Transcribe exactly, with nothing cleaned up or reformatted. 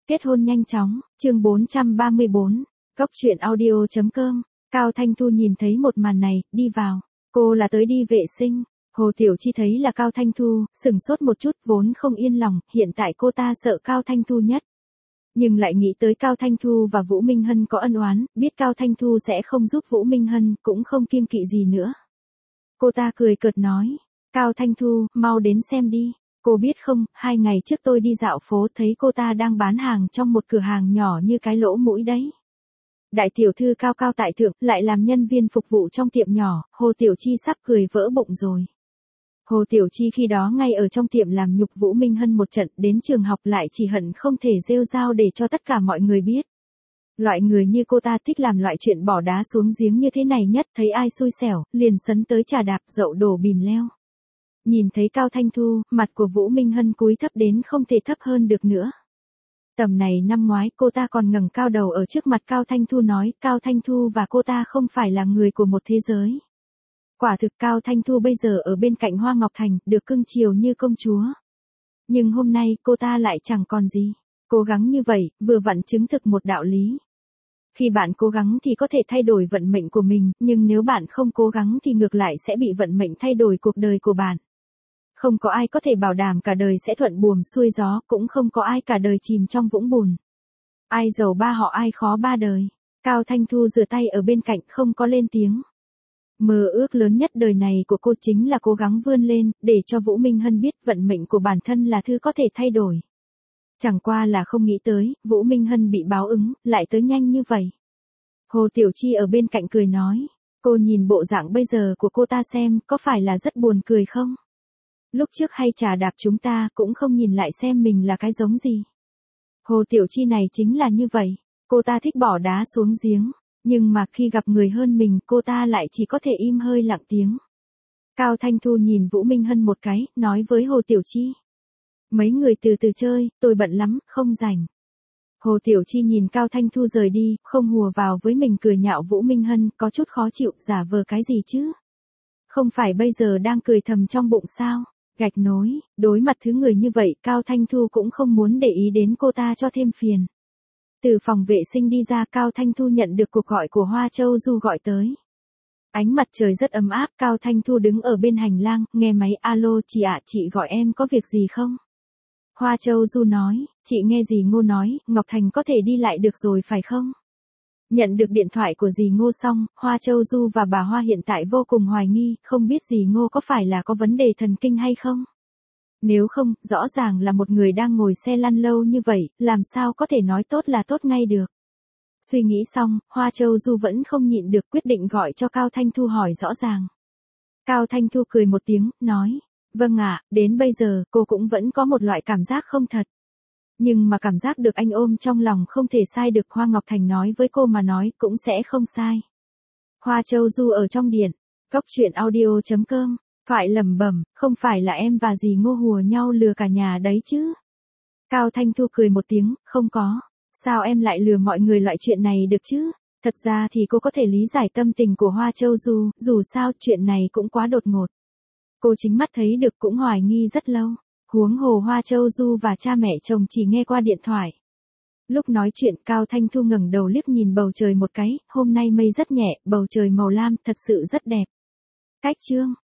Kết hôn nhanh chóng, chương bốn trăm ba mươi bốn, Cốc truyện audio chấm com. Cao Thanh Thu nhìn thấy một màn này, đi vào. Cô là tới đi vệ sinh. Hồ Tiểu Chi thấy là Cao Thanh Thu, sửng sốt một chút, vốn không yên lòng, hiện tại cô ta sợ Cao Thanh Thu nhất. Nhưng lại nghĩ tới Cao Thanh Thu và Vũ Minh Hân có ân oán, biết Cao Thanh Thu sẽ không giúp Vũ Minh Hân, cũng không kiêng kỵ gì nữa. Cô ta cười cợt nói, Cao Thanh Thu, mau đến xem đi. Cô biết không, hai ngày trước tôi đi dạo phố thấy cô ta đang bán hàng trong một cửa hàng nhỏ như cái lỗ mũi đấy. Đại tiểu thư cao cao tại thượng, lại làm nhân viên phục vụ trong tiệm nhỏ, Hồ Tiểu Chi sắp cười vỡ bụng rồi. Hồ Tiểu Chi khi đó ngay ở trong tiệm làm nhục Vũ Minh Hân một trận, đến trường học lại chỉ hận không thể rêu rao để cho tất cả mọi người biết. Loại người như cô ta thích làm loại chuyện bỏ đá xuống giếng như thế này nhất, thấy ai xui xẻo, liền sấn tới trà đạp dậu đổ bìm leo. Nhìn thấy Cao Thanh Thu, mặt của Vũ Minh Hân cúi thấp đến không thể thấp hơn được nữa. Tầm này năm ngoái cô ta còn ngẩng cao đầu ở trước mặt Cao Thanh Thu nói, Cao Thanh Thu và cô ta không phải là người của một thế giới. Quả thực Cao Thanh Thu bây giờ ở bên cạnh Hoa Ngọc Thành, được cưng chiều như công chúa. Nhưng hôm nay cô ta lại chẳng còn gì. Cố gắng như vậy, vừa vặn chứng thực một đạo lý. Khi bạn cố gắng thì có thể thay đổi vận mệnh của mình, nhưng nếu bạn không cố gắng thì ngược lại sẽ bị vận mệnh thay đổi cuộc đời của bạn. Không có ai có thể bảo đảm cả đời sẽ thuận buồm xuôi gió, cũng không có ai cả đời chìm trong vũng bùn. Ai giàu ba họ ai khó ba đời. Cao Thanh Thu rửa tay ở bên cạnh không có lên tiếng. Mơ ước lớn nhất đời này của cô chính là cố gắng vươn lên, để cho Vũ Minh Hân biết vận mệnh của bản thân là thứ có thể thay đổi. Chẳng qua là không nghĩ tới, Vũ Minh Hân bị báo ứng, lại tới nhanh như vậy. Hồ Tiểu Chi ở bên cạnh cười nói, cô nhìn bộ dạng bây giờ của cô ta xem, có phải là rất buồn cười không? Lúc trước hay trà đạp chúng ta cũng không nhìn lại xem mình là cái giống gì. Hồ Tiểu Chi này chính là như vậy, cô ta thích bỏ đá xuống giếng, nhưng mà khi gặp người hơn mình cô ta lại chỉ có thể im hơi lặng tiếng. Cao Thanh Thu nhìn Vũ Minh Hân một cái, nói với Hồ Tiểu Chi. Mấy người từ từ chơi, tôi bận lắm, không rảnh. Hồ Tiểu Chi nhìn Cao Thanh Thu rời đi, không hùa vào với mình cười nhạo Vũ Minh Hân, có chút khó chịu, giả vờ cái gì chứ? Không phải bây giờ đang cười thầm trong bụng sao? Gạch nối, đối mặt thứ người như vậy, Cao Thanh Thu cũng không muốn để ý đến cô ta cho thêm phiền. Từ phòng vệ sinh đi ra, Cao Thanh Thu nhận được cuộc gọi của Hoa Châu Du gọi tới. Ánh mặt trời rất ấm áp, Cao Thanh Thu đứng ở bên hành lang, nghe máy, alo chị ạ, chị gọi em có việc gì không? Hoa Châu Du nói, chị nghe dì Ngô nói, Ngọc Thành có thể đi lại được rồi phải không? Nhận được điện thoại của dì Ngô xong, Hoa Châu Du và bà Hoa hiện tại vô cùng hoài nghi, không biết dì Ngô có phải là có vấn đề thần kinh hay không? Nếu không, rõ ràng là một người đang ngồi xe lăn lâu như vậy, làm sao có thể nói tốt là tốt ngay được. Suy nghĩ xong, Hoa Châu Du vẫn không nhịn được quyết định gọi cho Cao Thanh Thu hỏi rõ ràng. Cao Thanh Thu cười một tiếng, nói, vâng ạ, đến bây giờ cô cũng vẫn có một loại cảm giác không thật. Nhưng mà cảm giác được anh ôm trong lòng không thể sai được, Hoa Ngọc Thành nói với cô mà nói cũng sẽ không sai. Hoa Châu Du ở trong điện, Cốc truyện audio chấm com, thoại lẩm bẩm, không phải là em và dì Ngô hùa nhau lừa cả nhà đấy chứ? Cao Thanh Thu cười một tiếng, không có, sao em lại lừa mọi người loại chuyện này được chứ? Thật ra thì cô có thể lý giải tâm tình của Hoa Châu Du, dù sao chuyện này cũng quá đột ngột. Cô chính mắt thấy được cũng hoài nghi rất lâu. Huống hồ Hoa Châu Du và cha mẹ chồng chỉ nghe qua điện thoại. Lúc nói chuyện Cao Thanh Thu ngẩng đầu liếc nhìn bầu trời một cái, hôm nay mây rất nhẹ, bầu trời màu lam thật sự rất đẹp. Cách chương